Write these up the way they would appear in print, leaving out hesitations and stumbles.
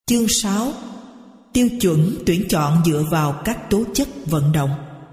Chương 6. Tiêu chuẩn tuyển chọn dựa vào các tố chất vận động.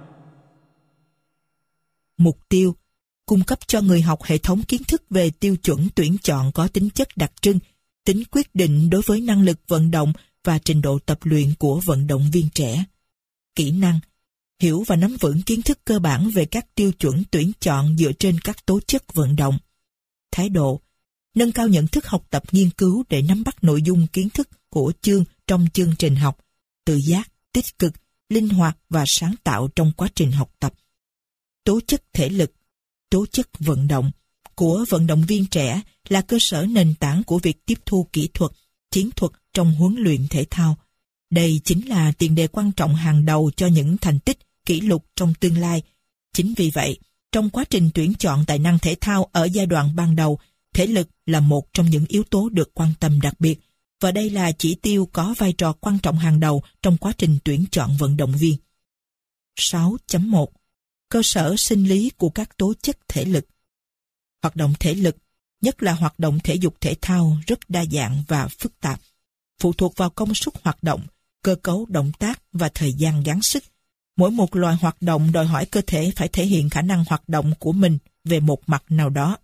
Mục tiêu: cung cấp cho người học hệ thống kiến thức về tiêu chuẩn tuyển chọn có tính chất đặc trưng, tính quyết định đối với năng lực vận động và trình độ tập luyện của vận động viên trẻ. Kỹ năng: hiểu và nắm vững kiến thức cơ bản về các tiêu chuẩn tuyển chọn dựa trên các tố chất vận động. Thái độ: nâng cao nhận thức học tập nghiên cứu để nắm bắt nội dung kiến thức của chương trong chương trình học. Tự giác, tích cực, linh hoạt và sáng tạo trong quá trình học tập. Tố chất thể lực, tố chất vận động của vận động viên trẻ là cơ sở nền tảng của việc tiếp thu kỹ thuật, chiến thuật trong huấn luyện thể thao. Đây chính là tiền đề quan trọng hàng đầu cho những thành tích, kỷ lục trong tương lai. Chính vì vậy, trong quá trình tuyển chọn tài năng thể thao ở giai đoạn ban đầu, thể lực là một trong những yếu tố được quan tâm đặc biệt, và đây là chỉ tiêu có vai trò quan trọng hàng đầu trong quá trình tuyển chọn vận động viên. 6.1. Cơ sở sinh lý của các tố chất thể lực. Hoạt động thể lực, nhất là hoạt động thể dục thể thao, rất đa dạng và phức tạp, phụ thuộc vào công suất hoạt động, cơ cấu động tác và thời gian gắng sức. Mỗi một loại hoạt động đòi hỏi cơ thể phải thể hiện khả năng hoạt động của mình về một mặt nào đó.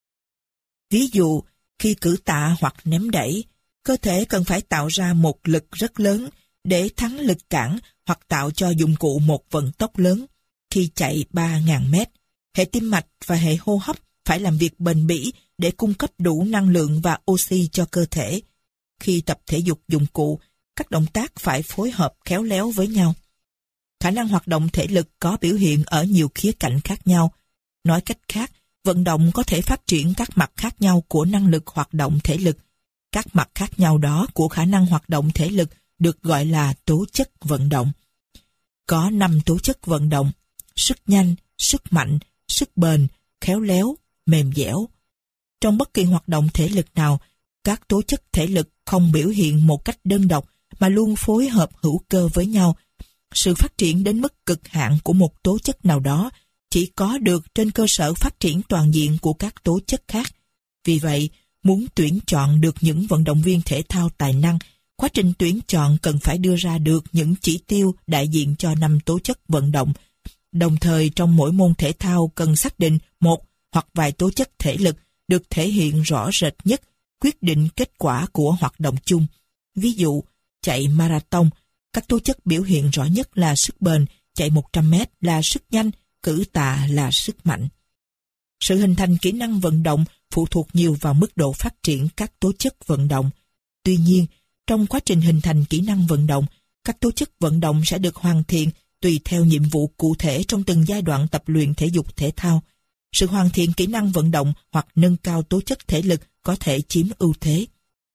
Ví dụ, khi cử tạ hoặc ném đẩy, cơ thể cần phải tạo ra một lực rất lớn để thắng lực cản hoặc tạo cho dụng cụ một vận tốc lớn. Khi chạy 3.000 mét, hệ tim mạch và hệ hô hấp phải làm việc bền bỉ để cung cấp đủ năng lượng và oxy cho cơ thể. Khi tập thể dục dụng cụ, các động tác phải phối hợp khéo léo với nhau. Khả năng hoạt động thể lực có biểu hiện ở nhiều khía cạnh khác nhau. Nói cách khác, vận động có thể phát triển các mặt khác nhau của năng lực hoạt động thể lực. Các mặt khác nhau đó của khả năng hoạt động thể lực được gọi là tố chất vận động. Có 5 tố chất vận động: sức nhanh, sức mạnh, sức bền, khéo léo, mềm dẻo. Trong bất kỳ hoạt động thể lực nào, các tố chất thể lực không biểu hiện một cách đơn độc mà luôn phối hợp hữu cơ với nhau. Sự phát triển đến mức cực hạn của một tố chất nào đó chỉ có được trên cơ sở phát triển toàn diện của các tố chất khác. Vì vậy, muốn tuyển chọn được những vận động viên thể thao tài năng, quá trình tuyển chọn cần phải đưa ra được những chỉ tiêu đại diện cho 5 tố chất vận động. Đồng thời, trong mỗi môn thể thao cần xác định một hoặc vài tố chất thể lực được thể hiện rõ rệt nhất, quyết định kết quả của hoạt động chung. Ví dụ, chạy marathon, các tố chất biểu hiện rõ nhất là sức bền, chạy 100 m là sức nhanh, cử tạ là sức mạnh. Sự hình thành kỹ năng vận động phụ thuộc nhiều vào mức độ phát triển các tố chất vận động. Tuy nhiên, trong quá trình hình thành kỹ năng vận động, các tố chất vận động sẽ được hoàn thiện tùy theo nhiệm vụ cụ thể trong từng giai đoạn tập luyện thể dục thể thao. Sự hoàn thiện kỹ năng vận động hoặc nâng cao tố chất thể lực có thể chiếm ưu thế.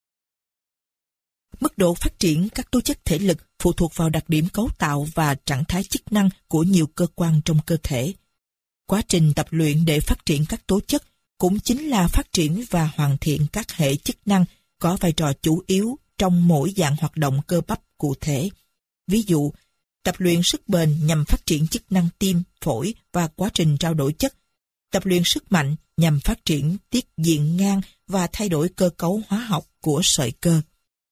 Mức độ phát triển các tố chất thể lực phụ thuộc vào đặc điểm cấu tạo và trạng thái chức năng của nhiều cơ quan trong cơ thể. Quá trình tập luyện để phát triển các tố chất cũng chính là phát triển và hoàn thiện các hệ chức năng có vai trò chủ yếu trong mỗi dạng hoạt động cơ bắp cụ thể. Ví dụ, tập luyện sức bền nhằm phát triển chức năng tim, phổi và quá trình trao đổi chất. Tập luyện sức mạnh nhằm phát triển tiết diện ngang và thay đổi cơ cấu hóa học của sợi cơ.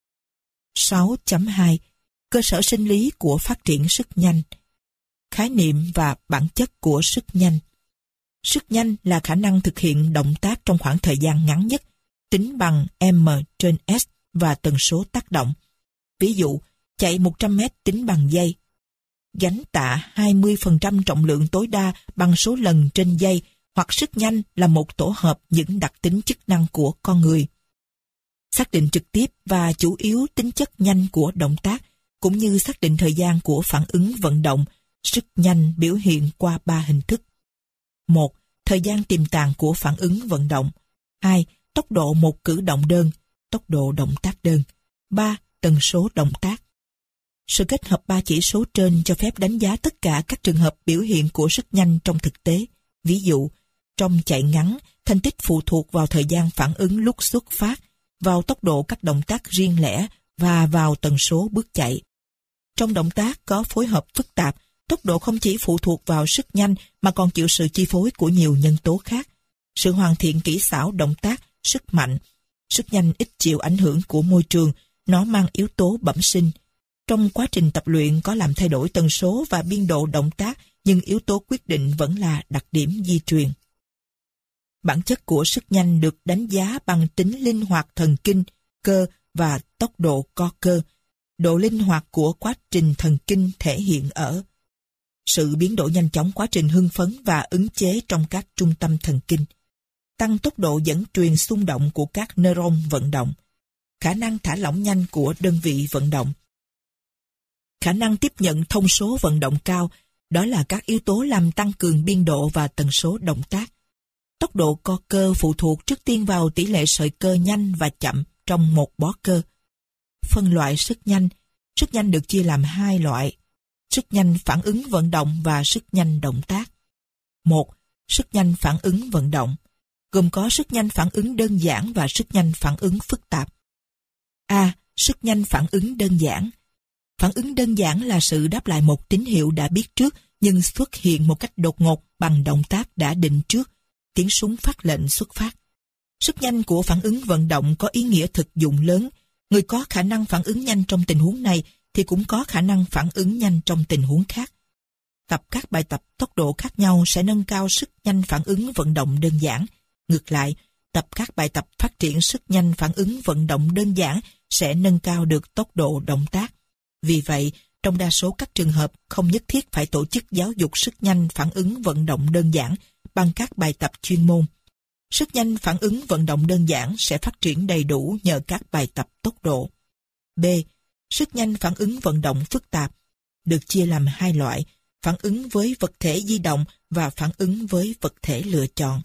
6.2. Cơ sở sinh lý của phát triển sức nhanh. Khái niệm và bản chất của sức nhanh. Sức nhanh là khả năng thực hiện động tác trong khoảng thời gian ngắn nhất, tính bằng m/s và tần số tác động. Ví dụ, chạy 100 m tính bằng giây. Gánh tạ 20% trọng lượng tối đa bằng số lần trên giây, hoặc sức nhanh là một tổ hợp những đặc tính chức năng của con người. Xác định trực tiếp và chủ yếu tính chất nhanh của động tác, cũng như xác định thời gian của phản ứng vận động. Sức nhanh biểu hiện qua 3 hình thức. 1. Thời gian tiềm tàng của phản ứng vận động. 2. Tốc độ một cử động đơn, tốc độ động tác đơn. 3. Tần số động tác. Sự kết hợp 3 chỉ số trên cho phép đánh giá tất cả các trường hợp biểu hiện của sức nhanh trong thực tế. Ví dụ, trong chạy ngắn, thành tích phụ thuộc vào thời gian phản ứng lúc xuất phát, vào tốc độ các động tác riêng lẻ và vào tần số bước chạy. Trong động tác có phối hợp phức tạp, tốc độ không chỉ phụ thuộc vào sức nhanh mà còn chịu sự chi phối của nhiều nhân tố khác. Sự hoàn thiện kỹ xảo động tác, sức mạnh. Sức nhanh ít chịu ảnh hưởng của môi trường, nó mang yếu tố bẩm sinh. Trong quá trình tập luyện có làm thay đổi tần số và biên độ động tác, nhưng yếu tố quyết định vẫn là đặc điểm di truyền. Bản chất của sức nhanh được đánh giá bằng tính linh hoạt thần kinh, cơ và tốc độ co cơ. Độ linh hoạt của quá trình thần kinh thể hiện ở sự biến đổi nhanh chóng quá trình hưng phấn và ứng chế trong các trung tâm thần kinh, tăng tốc độ dẫn truyền xung động của các neuron vận động, khả năng thả lỏng nhanh của đơn vị vận động, khả năng tiếp nhận thông số vận động cao. Đó là các yếu tố làm tăng cường biên độ và tần số động tác. Tốc độ co cơ phụ thuộc trước tiên vào tỷ lệ sợi cơ nhanh và chậm trong một bó cơ. Phân loại sức nhanh được chia làm hai loại: sức nhanh phản ứng vận động và sức nhanh động tác. 1. Sức nhanh phản ứng vận động, gồm có sức nhanh phản ứng đơn giản và sức nhanh phản ứng phức tạp. A. Sức nhanh phản ứng đơn giản. Phản ứng đơn giản là sự đáp lại một tín hiệu đã biết trước nhưng xuất hiện một cách đột ngột bằng động tác đã định trước, tiếng súng phát lệnh xuất phát. Sức nhanh của phản ứng vận động có ý nghĩa thực dụng lớn. Người có khả năng phản ứng nhanh trong tình huống này thì cũng có khả năng phản ứng nhanh trong tình huống khác. Tập các bài tập tốc độ khác nhau sẽ nâng cao sức nhanh phản ứng vận động đơn giản. Ngược lại, tập các bài tập phát triển sức nhanh phản ứng vận động đơn giản sẽ nâng cao được tốc độ động tác. Vì vậy, trong đa số các trường hợp không nhất thiết phải tổ chức giáo dục sức nhanh phản ứng vận động đơn giản bằng các bài tập chuyên môn. Sức nhanh phản ứng vận động đơn giản sẽ phát triển đầy đủ nhờ các bài tập tốc độ. B. Sức nhanh phản ứng vận động phức tạp được chia làm hai loại: phản ứng với vật thể di động và phản ứng với vật thể lựa chọn.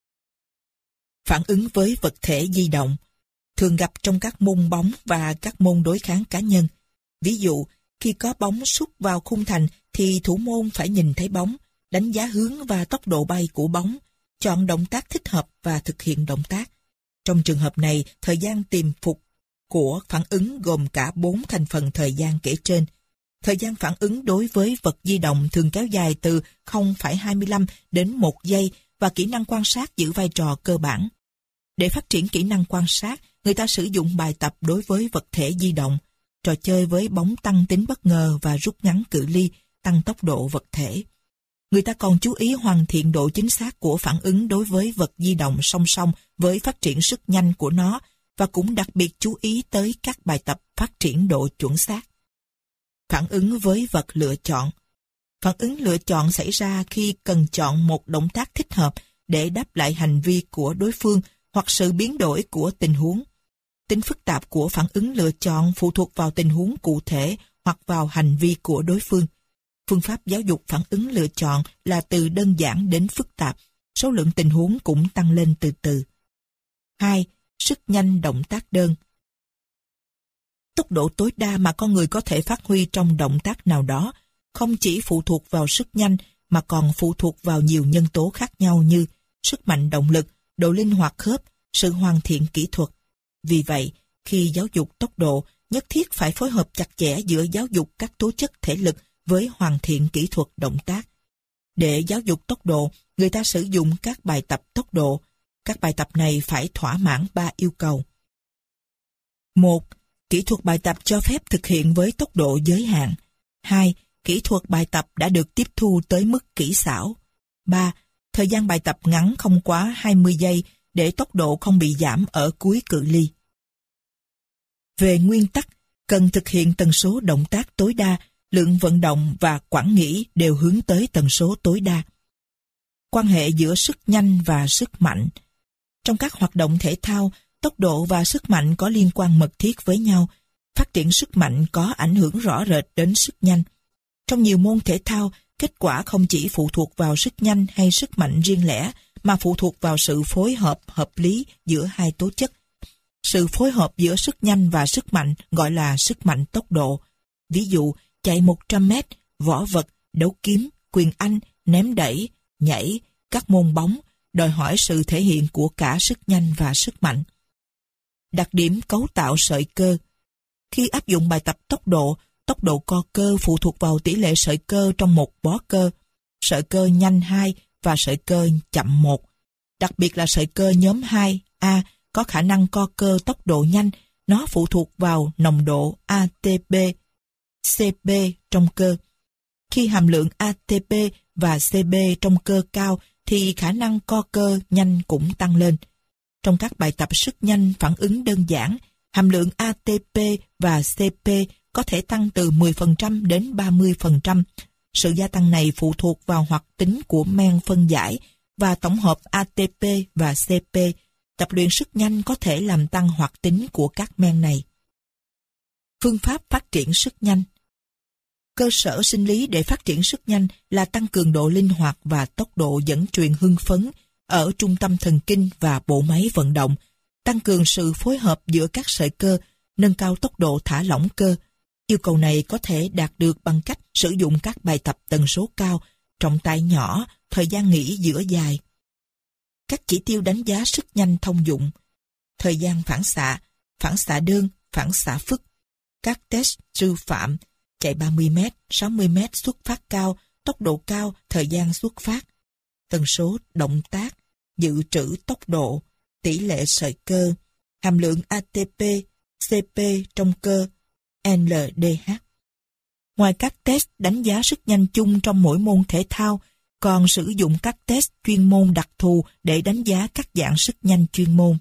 Phản ứng với vật thể di động thường gặp trong các môn bóng và các môn đối kháng cá nhân. Ví dụ, khi có bóng sút vào khung thành thì thủ môn phải nhìn thấy bóng, đánh giá hướng và tốc độ bay của bóng, chọn động tác thích hợp và thực hiện động tác. Trong trường hợp này, thời gian tiềm phục của phản ứng gồm cả 4 thành phần thời gian kể trên. Thời gian phản ứng đối với vật di động thường kéo dài từ 0,25 đến 1 giây và kỹ năng quan sát giữ vai trò cơ bản. Để phát triển kỹ năng quan sát, người ta sử dụng bài tập đối với vật thể di động, trò chơi với bóng tăng tính bất ngờ và rút ngắn cự ly, tăng tốc độ vật thể. Người ta còn chú ý hoàn thiện độ chính xác của phản ứng đối với vật di động song song với phát triển sức nhanh của nó, và cũng đặc biệt chú ý tới các bài tập phát triển độ chuẩn xác. Phản ứng với vật lựa chọn. Phản ứng lựa chọn xảy ra khi cần chọn một động tác thích hợp để đáp lại hành vi của đối phương hoặc sự biến đổi của tình huống. Tính phức tạp của phản ứng lựa chọn phụ thuộc vào tình huống cụ thể hoặc vào hành vi của đối phương. Phương pháp giáo dục phản ứng lựa chọn là từ đơn giản đến phức tạp, số lượng tình huống cũng tăng lên từ từ. 2. Sức nhanh động tác đơn. Tốc độ tối đa mà con người có thể phát huy trong động tác nào đó không chỉ phụ thuộc vào sức nhanh mà còn phụ thuộc vào nhiều nhân tố khác nhau như sức mạnh động lực, độ linh hoạt khớp, sự hoàn thiện kỹ thuật. Vì vậy, khi giáo dục tốc độ, nhất thiết phải phối hợp chặt chẽ giữa giáo dục các tố chất thể lực với hoàn thiện kỹ thuật động tác. Để giáo dục tốc độ, người ta sử dụng các bài tập tốc độ. Các bài tập này phải thỏa mãn 3 yêu cầu. 1. Kỹ thuật bài tập cho phép thực hiện với tốc độ giới hạn. 2. Kỹ thuật bài tập đã được tiếp thu tới mức kỹ xảo. 3. Thời gian bài tập ngắn không quá 20 giây để tốc độ không bị giảm ở cuối cự ly. Về nguyên tắc, cần thực hiện tần số động tác tối đa, lượng vận động và quản nghĩ đều hướng tới tần số tối đa. Quan hệ giữa sức nhanh và sức mạnh. Trong các hoạt động thể thao, tốc độ và sức mạnh có liên quan mật thiết với nhau. Phát triển sức mạnh có ảnh hưởng rõ rệt đến sức nhanh. Trong nhiều môn thể thao, kết quả không chỉ phụ thuộc vào sức nhanh hay sức mạnh riêng lẻ, mà phụ thuộc vào sự phối hợp hợp lý giữa hai tố chất. Sự phối hợp giữa sức nhanh và sức mạnh gọi là sức mạnh tốc độ. Ví dụ, chạy 100 mét, võ vật, đấu kiếm, quyền Anh, ném đẩy, nhảy, các môn bóng, đòi hỏi sự thể hiện của cả sức nhanh và sức mạnh. Đặc điểm cấu tạo sợi cơ. Khi áp dụng bài tập tốc độ co cơ phụ thuộc vào tỷ lệ sợi cơ trong một bó cơ, sợi cơ nhanh 2 và sợi cơ chậm 1. Đặc biệt là sợi cơ nhóm 2A có khả năng co cơ tốc độ nhanh, Nó phụ thuộc vào nồng độ ATP, CP trong cơ. Khi hàm lượng ATP và CP trong cơ cao thì khả năng co cơ nhanh cũng tăng lên. Trong các bài tập sức nhanh phản ứng đơn giản, hàm lượng ATP và CP có thể tăng từ 10% đến 30%. Sự gia tăng này phụ thuộc vào hoạt tính của men phân giải và tổng hợp ATP và CP. Tập luyện sức nhanh có thể làm tăng hoạt tính của các men này. Phương pháp phát triển sức nhanh. Cơ sở sinh lý để phát triển sức nhanh là tăng cường độ linh hoạt và tốc độ dẫn truyền hưng phấn ở trung tâm thần kinh và bộ máy vận động, tăng cường sự phối hợp giữa các sợi cơ, nâng cao tốc độ thả lỏng cơ. Yêu cầu này có thể đạt được bằng cách sử dụng các bài tập tần số cao, trọng tải nhỏ, thời gian nghỉ giữa dài. Các chỉ tiêu đánh giá sức nhanh thông dụng: thời gian phản xạ đơn, phản xạ phức, các test sư phạm, chạy 30m, 60m xuất phát cao, tốc độ cao, thời gian xuất phát, tần số động tác, dự trữ tốc độ, tỷ lệ sợi cơ, hàm lượng ATP, CP trong cơ, LDH. Ngoài các test đánh giá sức nhanh chung trong mỗi môn thể thao, còn sử dụng các test chuyên môn đặc thù để đánh giá các dạng sức nhanh chuyên môn.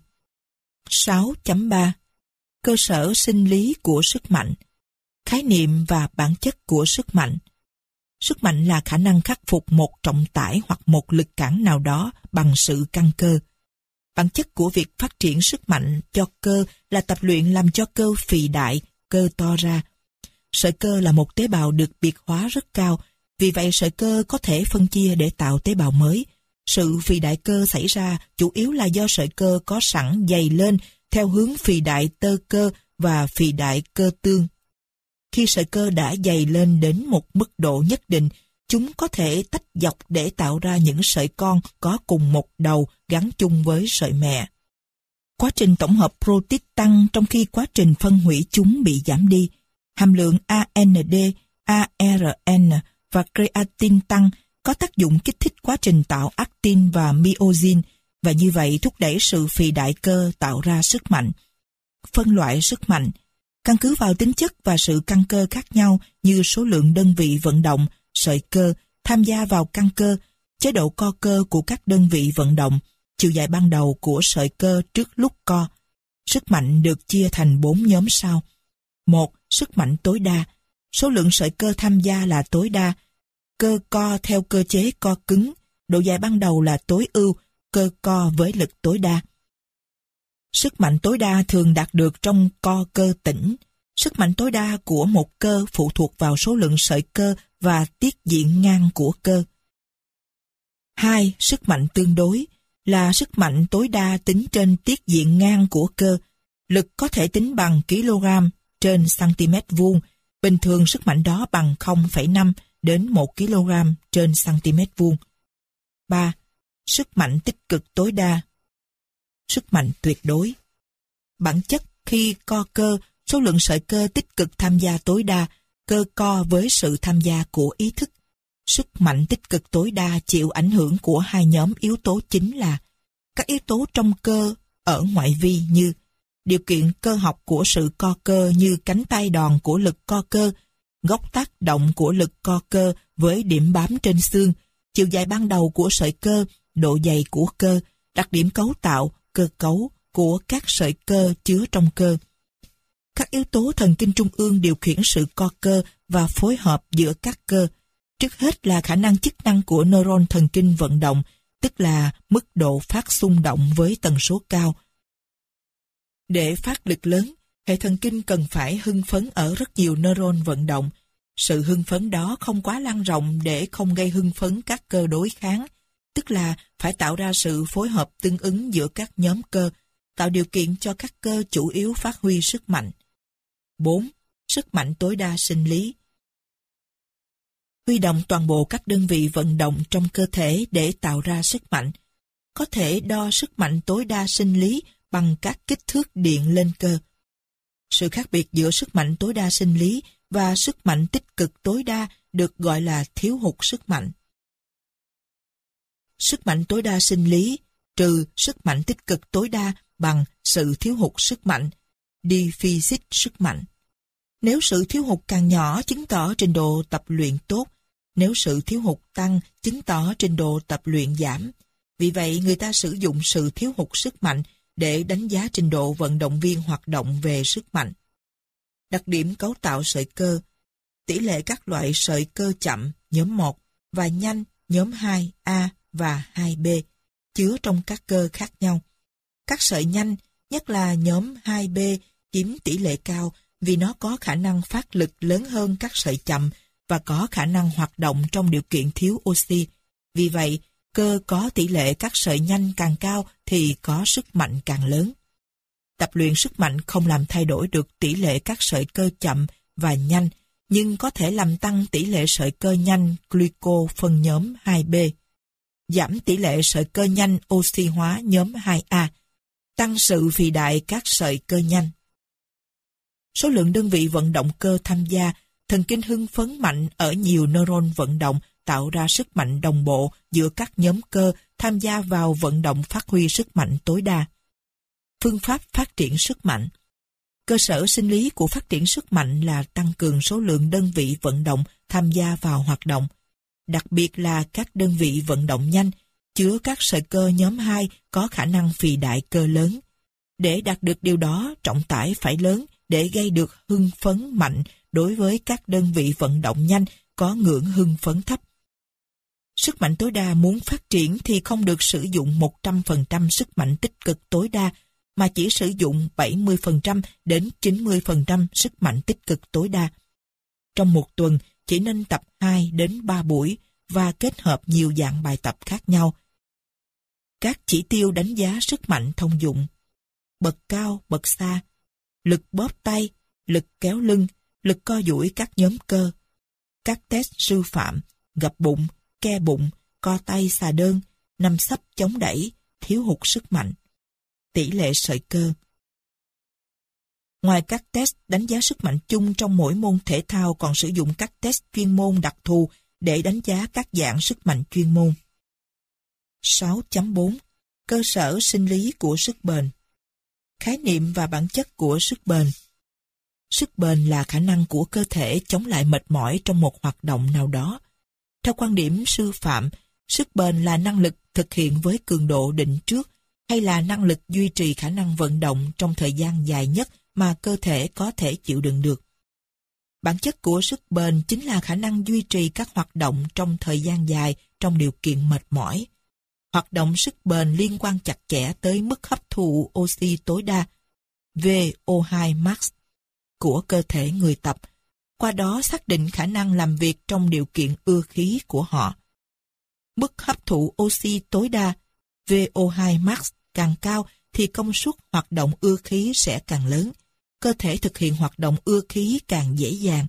6.3 Cơ sở sinh lý của sức mạnh. Khái niệm và bản chất của sức mạnh. Sức mạnh là khả năng khắc phục một trọng tải hoặc một lực cản nào đó bằng sự căng cơ. Bản chất của việc phát triển sức mạnh cho cơ là tập luyện làm cho cơ phì đại, cơ to ra. Sợi cơ là một tế bào được biệt hóa rất cao, vì vậy sợi cơ có thể phân chia để tạo tế bào mới. Sự phì đại cơ xảy ra chủ yếu là do sợi cơ có sẵn dày lên theo hướng phì đại tơ cơ và phì đại cơ tương. Khi sợi cơ đã dày lên đến một mức độ nhất định, chúng có thể tách dọc để tạo ra những sợi con có cùng một đầu gắn chung với sợi mẹ. Quá trình tổng hợp protein tăng trong khi quá trình phân hủy chúng bị giảm đi. Hàm lượng AND, ARN và creatine tăng có tác dụng kích thích quá trình tạo actin và myosin và như vậy thúc đẩy sự phì đại cơ tạo ra sức mạnh. Phân loại sức mạnh. Căn cứ vào tính chất và sự căng cơ khác nhau như số lượng đơn vị vận động, sợi cơ, tham gia vào căng cơ, chế độ co cơ của các đơn vị vận động, chiều dài ban đầu của sợi cơ trước lúc co. Sức mạnh được chia thành 4 nhóm sau. 1. Sức mạnh tối đa. Số lượng sợi cơ tham gia là tối đa. Cơ co theo cơ chế co cứng. Độ dài ban đầu là tối ưu, cơ co với lực tối đa. Sức mạnh tối đa thường đạt được trong co cơ tĩnh. Sức mạnh tối đa của một cơ phụ thuộc vào số lượng sợi cơ và tiết diện ngang của cơ. 2. Sức mạnh tương đối là sức mạnh tối đa tính trên tiết diện ngang của cơ. Lực có thể tính bằng kg trên cm vuông. Bình thường sức mạnh đó bằng 0,5 đến 1 kg trên cm vuông. 3. Sức mạnh tích cực tối đa. Sức mạnh tuyệt đối. Bản chất khi co cơ, số lượng sợi cơ tích cực tham gia tối đa, cơ co với sự tham gia của ý thức. Sức mạnh tích cực tối đa chịu ảnh hưởng của hai nhóm yếu tố chính là các yếu tố trong cơ ở ngoại vi như điều kiện cơ học của sự co cơ như cánh tay đòn của lực co cơ, góc tác động của lực co cơ với điểm bám trên xương, chiều dài ban đầu của sợi cơ, độ dày của cơ, đặc điểm cấu tạo, cơ cấu của các sợi cơ chứa trong cơ. Các yếu tố thần kinh trung ương điều khiển sự co cơ và phối hợp giữa các cơ. Trước hết là khả năng chức năng của neuron thần kinh vận động, tức là mức độ phát xung động với tần số cao. Để phát lực lớn, hệ thần kinh cần phải hưng phấn ở rất nhiều neuron vận động. Sự hưng phấn đó không quá lan rộng để không gây hưng phấn các cơ đối kháng, tức là phải tạo ra sự phối hợp tương ứng giữa các nhóm cơ, tạo điều kiện cho các cơ chủ yếu phát huy sức mạnh. 4. Sức mạnh tối đa sinh lý. Huy động toàn bộ các đơn vị vận động trong cơ thể để tạo ra sức mạnh. Có thể đo sức mạnh tối đa sinh lý bằng các kích thước điện lên cơ. Sự khác biệt giữa sức mạnh tối đa sinh lý và sức mạnh tích cực tối đa được gọi là thiếu hụt sức mạnh. Sức mạnh tối đa sinh lý trừ sức mạnh tích cực tối đa bằng sự thiếu hụt sức mạnh. deficit sức mạnh. Nếu sự thiếu hụt càng nhỏ chứng tỏ trình độ tập luyện tốt, nếu sự thiếu hụt tăng chứng tỏ trình độ tập luyện giảm. Vì vậy, người ta sử dụng sự thiếu hụt sức mạnh để đánh giá trình độ vận động viên hoạt động về sức mạnh. Đặc điểm cấu tạo sợi cơ, tỷ lệ các loại sợi cơ chậm nhóm 1 và nhanh nhóm 2A và 2B chứa trong các cơ khác nhau. Các sợi nhanh, nhất là nhóm 2B, chiếm tỷ lệ cao vì nó có khả năng phát lực lớn hơn các sợi chậm và có khả năng hoạt động trong điều kiện thiếu oxy. Vì vậy, cơ có tỷ lệ các sợi nhanh càng cao thì có sức mạnh càng lớn. Tập luyện sức mạnh không làm thay đổi được tỷ lệ các sợi cơ chậm và nhanh, nhưng có thể làm tăng tỷ lệ sợi cơ nhanh glyco phân nhóm 2B, giảm tỷ lệ sợi cơ nhanh oxy hóa nhóm 2A, tăng sự phì đại các sợi cơ nhanh. Số lượng đơn vị vận động cơ tham gia, thần kinh hưng phấn mạnh ở nhiều neuron vận động tạo ra sức mạnh đồng bộ giữa các nhóm cơ tham gia vào vận động phát huy sức mạnh tối đa. Phương pháp phát triển sức mạnh. Cơ sở sinh lý của phát triển sức mạnh là tăng cường số lượng đơn vị vận động tham gia vào hoạt động, đặc biệt là các đơn vị vận động nhanh, chứa các sợi cơ nhóm 2 có khả năng phì đại cơ lớn. Để đạt được điều đó, trọng tải phải lớn để gây được hưng phấn mạnh đối với các đơn vị vận động nhanh có ngưỡng hưng phấn thấp. Sức mạnh tối đa muốn phát triển thì không được sử dụng 100% sức mạnh tích cực tối đa, mà chỉ sử dụng 70% đến 90% sức mạnh tích cực tối đa. Trong một tuần, chỉ nên tập 2 đến 3 buổi và kết hợp nhiều dạng bài tập khác nhau. Các chỉ tiêu đánh giá sức mạnh thông dụng: bật cao, bật xa, lực bóp tay, lực kéo lưng, lực co duỗi các nhóm cơ, các test sư phạm, gập bụng, ke bụng, co tay xà đơn, nằm sấp chống đẩy, thiếu hụt sức mạnh, tỷ lệ sợi cơ. Ngoài các test đánh giá sức mạnh chung trong mỗi môn thể thao, còn sử dụng các test chuyên môn đặc thù để đánh giá các dạng sức mạnh chuyên môn. 6.4. Cơ sở sinh lý của sức bền. Khái niệm và bản chất của sức bền. Sức bền là khả năng của cơ thể chống lại mệt mỏi trong một hoạt động nào đó. Theo quan điểm sư phạm, sức bền là năng lực thực hiện với cường độ định trước, hay là năng lực duy trì khả năng vận động trong thời gian dài nhất mà cơ thể có thể chịu đựng được. Bản chất của sức bền chính là khả năng duy trì các hoạt động trong thời gian dài trong điều kiện mệt mỏi. Hoạt động sức bền liên quan chặt chẽ tới mức hấp thụ oxy tối đa, VO2 max, của cơ thể người tập, qua đó xác định khả năng làm việc trong điều kiện ưa khí của họ. Mức hấp thụ oxy tối đa, VO2 max, càng cao thì công suất hoạt động ưa khí sẽ càng lớn. Cơ thể thực hiện hoạt động ưa khí càng dễ dàng.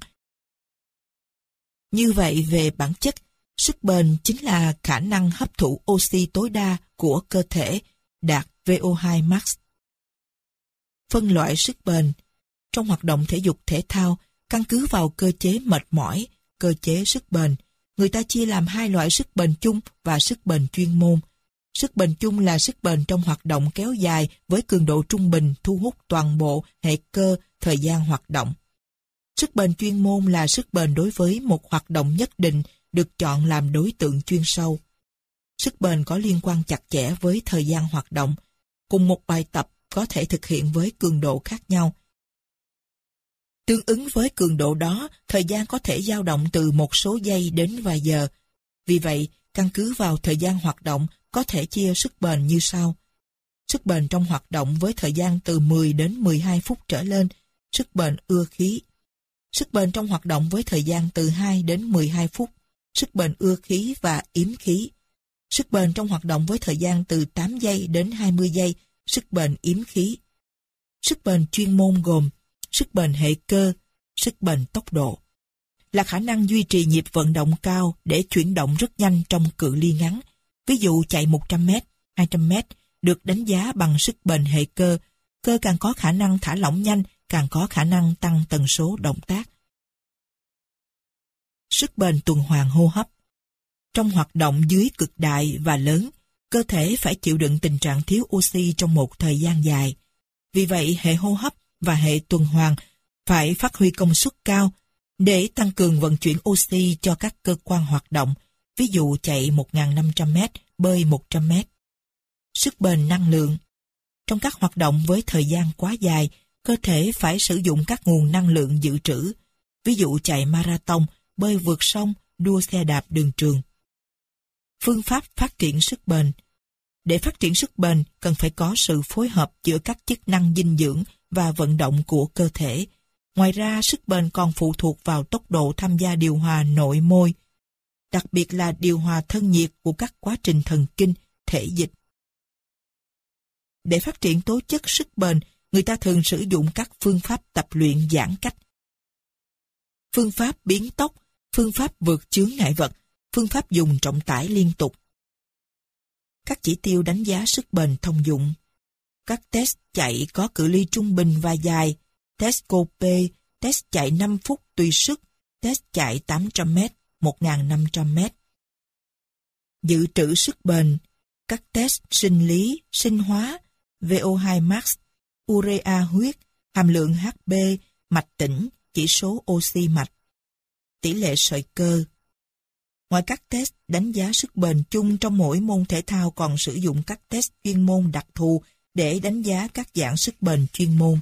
Như vậy, về bản chất, sức bền chính là khả năng hấp thụ oxy tối đa của cơ thể đạt VO2 max. Phân loại sức bền. Trong hoạt động thể dục thể thao, căn cứ vào cơ chế mệt mỏi, cơ chế sức bền, người ta chia làm hai loại sức bền chung và sức bền chuyên môn. Sức bền chung là sức bền trong hoạt động kéo dài với cường độ trung bình thu hút toàn bộ hệ cơ thời gian hoạt động. Sức bền chuyên môn là sức bền đối với một hoạt động nhất định được chọn làm đối tượng chuyên sâu. Sức bền có liên quan chặt chẽ với thời gian hoạt động. Cùng một bài tập có thể thực hiện với cường độ khác nhau. Tương ứng với cường độ đó, thời gian có thể dao động từ một số giây đến vài giờ. Vì vậy, căn cứ vào thời gian hoạt động, có thể chia sức bền như sau. Sức bền trong hoạt động với thời gian từ 10 đến 12 phút trở lên, sức bền ưa khí. Sức bền trong hoạt động với thời gian từ 2 đến 12 phút, sức bền ưa khí và yếm khí. Sức bền trong hoạt động với thời gian từ 8 giây đến 20 giây, sức bền yếm khí. Sức bền chuyên môn gồm sức bền hệ cơ, sức bền tốc độ. Là khả năng duy trì nhịp vận động cao để chuyển động rất nhanh trong cự ly ngắn. Ví dụ chạy 100m, 200m được đánh giá bằng sức bền hệ cơ. Cơ càng có khả năng thả lỏng nhanh, càng có khả năng tăng tần số động tác. Sức bền tuần hoàn hô hấp. Trong hoạt động dưới cực đại và lớn, cơ thể phải chịu đựng tình trạng thiếu oxy trong một thời gian dài. Vì vậy, hệ hô hấp và hệ tuần hoàn phải phát huy công suất cao để tăng cường vận chuyển oxy cho các cơ quan hoạt động, ví dụ chạy 1.500m, bơi 100m. Sức bền năng lượng. Trong các hoạt động với thời gian quá dài, cơ thể phải sử dụng các nguồn năng lượng dự trữ, ví dụ chạy marathon, bơi vượt sông, đua xe đạp đường trường. Phương pháp phát triển sức bền. Để phát triển sức bền, cần phải có sự phối hợp giữa các chức năng dinh dưỡng và vận động của cơ thể. Ngoài ra, sức bền còn phụ thuộc vào tốc độ tham gia điều hòa nội môi, đặc biệt là điều hòa thân nhiệt của các quá trình thần kinh, thể dịch. Để phát triển tố chất sức bền, người ta thường sử dụng các phương pháp tập luyện giãn cách. Phương pháp biến tốc, phương pháp vượt chướng ngại vật, phương pháp dùng trọng tải liên tục. Các chỉ tiêu đánh giá sức bền thông dụng. Các test chạy có cự ly trung bình và dài, test COPE, test chạy 5 phút tùy sức, test chạy 800m, 1.500m. Dự trữ sức bền, các test sinh lý, sinh hóa, VO2 max, urea huyết, hàm lượng HB, mạch tĩnh, chỉ số oxy mạch, tỷ lệ sợi cơ. Ngoài các test đánh giá sức bền chung trong mỗi môn thể thao còn sử dụng các test chuyên môn đặc thù để đánh giá các dạng sức bền chuyên môn.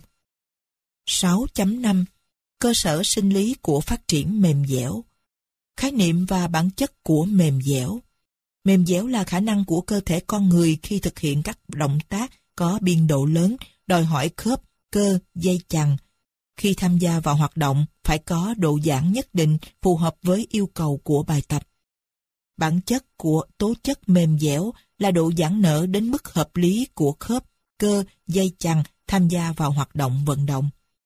6.5 Cơ sở sinh lý của phát triển mềm dẻo. Khái niệm và bản chất của mềm dẻo. Mềm dẻo là khả năng của cơ thể con người khi thực hiện các động tác có biên độ lớn, đòi hỏi khớp, cơ, dây chằng. Khi tham gia vào hoạt động, phải có độ giãn nhất định phù hợp với yêu cầu của bài tập. Bản chất của tố chất mềm dẻo là độ giãn nở đến mức hợp lý của khớp, cơ, dây chằng tham gia vào hoạt động vận động.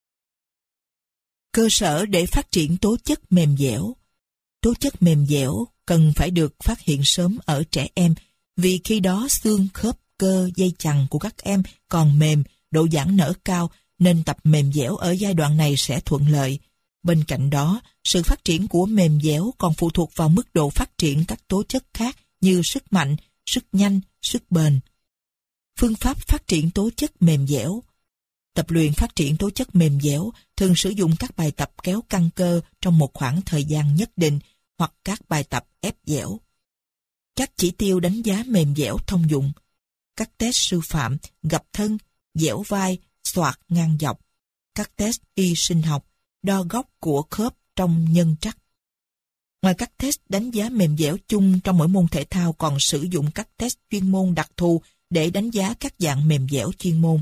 Cơ sở để phát triển tố chất mềm dẻo. Tố chất mềm dẻo cần phải được phát hiện sớm ở trẻ em, vì khi đó xương, khớp, cơ, dây chằng của các em còn mềm, độ giãn nở cao, nên tập mềm dẻo ở giai đoạn này sẽ thuận lợi. Bên cạnh đó, sự phát triển của mềm dẻo còn phụ thuộc vào mức độ phát triển các tố chất khác như sức mạnh, sức nhanh, sức bền. Phương pháp phát triển tố chất mềm dẻo. Tập luyện phát triển tố chất mềm dẻo thường sử dụng các bài tập kéo căng cơ trong một khoảng thời gian nhất định hoặc các bài tập ép dẻo. Các chỉ tiêu đánh giá mềm dẻo thông dụng. Các test sư phạm, gập thân, dẻo vai, xoạc ngang dọc. Các test y sinh học, đo góc của khớp trong nhân trắc. Ngoài các test đánh giá mềm dẻo chung trong mỗi môn thể thao còn sử dụng các test chuyên môn đặc thù để đánh giá các dạng mềm dẻo chuyên môn.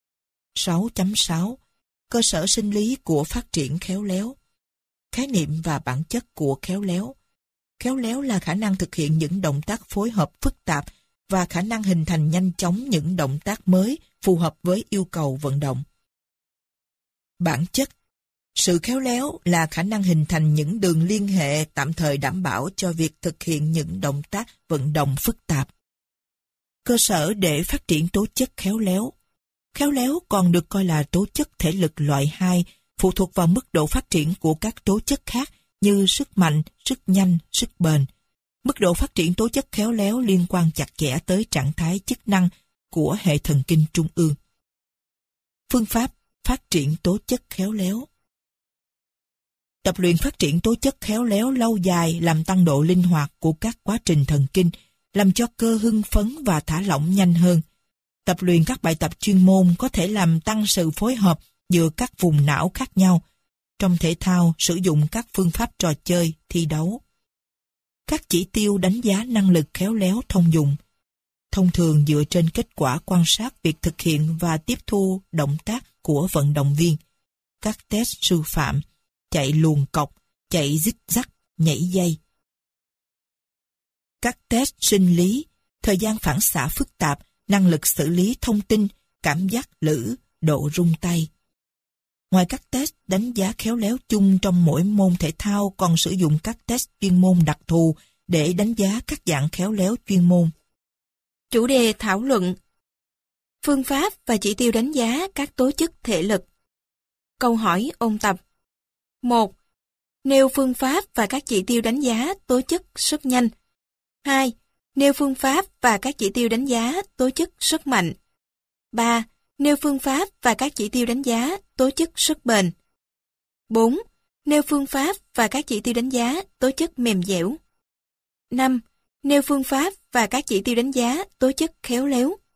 6.6 Cơ sở sinh lý của phát triển khéo léo. Khái niệm và bản chất của khéo léo. Khéo léo là khả năng thực hiện những động tác phối hợp phức tạp và khả năng hình thành nhanh chóng những động tác mới phù hợp với yêu cầu vận động. Bản chất. Sự khéo léo là khả năng hình thành những đường liên hệ tạm thời đảm bảo cho việc thực hiện những động tác vận động phức tạp. Cơ sở để phát triển tố chất khéo léo. Khéo léo còn được coi là tố chất thể lực loại 2, phụ thuộc vào mức độ phát triển của các tố chất khác như sức mạnh, sức nhanh, sức bền. Mức độ phát triển tố chất khéo léo liên quan chặt chẽ tới trạng thái chức năng của hệ thần kinh trung ương. Phương pháp phát triển tố chất khéo léo. Tập luyện phát triển tố chất khéo léo lâu dài làm tăng độ linh hoạt của các quá trình thần kinh, làm cho cơ hưng phấn và thả lỏng nhanh hơn. Tập luyện các bài tập chuyên môn có thể làm tăng sự phối hợp giữa các vùng não khác nhau. Trong thể thao, sử dụng các phương pháp trò chơi, thi đấu. Các chỉ tiêu đánh giá năng lực khéo léo thông dụng. Thông thường dựa trên kết quả quan sát việc thực hiện và tiếp thu động tác của vận động viên. Các test sư phạm, chạy luồn cọc, chạy zig-zag, nhảy dây. Các test sinh lý, thời gian phản xạ phức tạp, năng lực xử lý thông tin, cảm giác lử, độ rung tay. Ngoài các test đánh giá khéo léo chung trong mỗi môn thể thao còn sử dụng các test chuyên môn đặc thù để đánh giá các dạng khéo léo chuyên môn. Chủ đề thảo luận. Phương pháp và chỉ tiêu đánh giá các tố chất thể lực. Câu hỏi ôn tập. 1. Nêu phương pháp và các chỉ tiêu đánh giá tố chất sức nhanh. 2. Nêu phương pháp và các chỉ tiêu đánh giá tố chất sức mạnh. 3. Nêu phương pháp và các chỉ tiêu đánh giá tố chất sức bền. 4. Nêu phương pháp và các chỉ tiêu đánh giá tố chất mềm dẻo. 5. Nêu phương pháp và các chỉ tiêu đánh giá tố chất khéo léo.